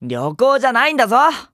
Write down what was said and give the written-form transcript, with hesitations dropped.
旅行じゃないんだぞ。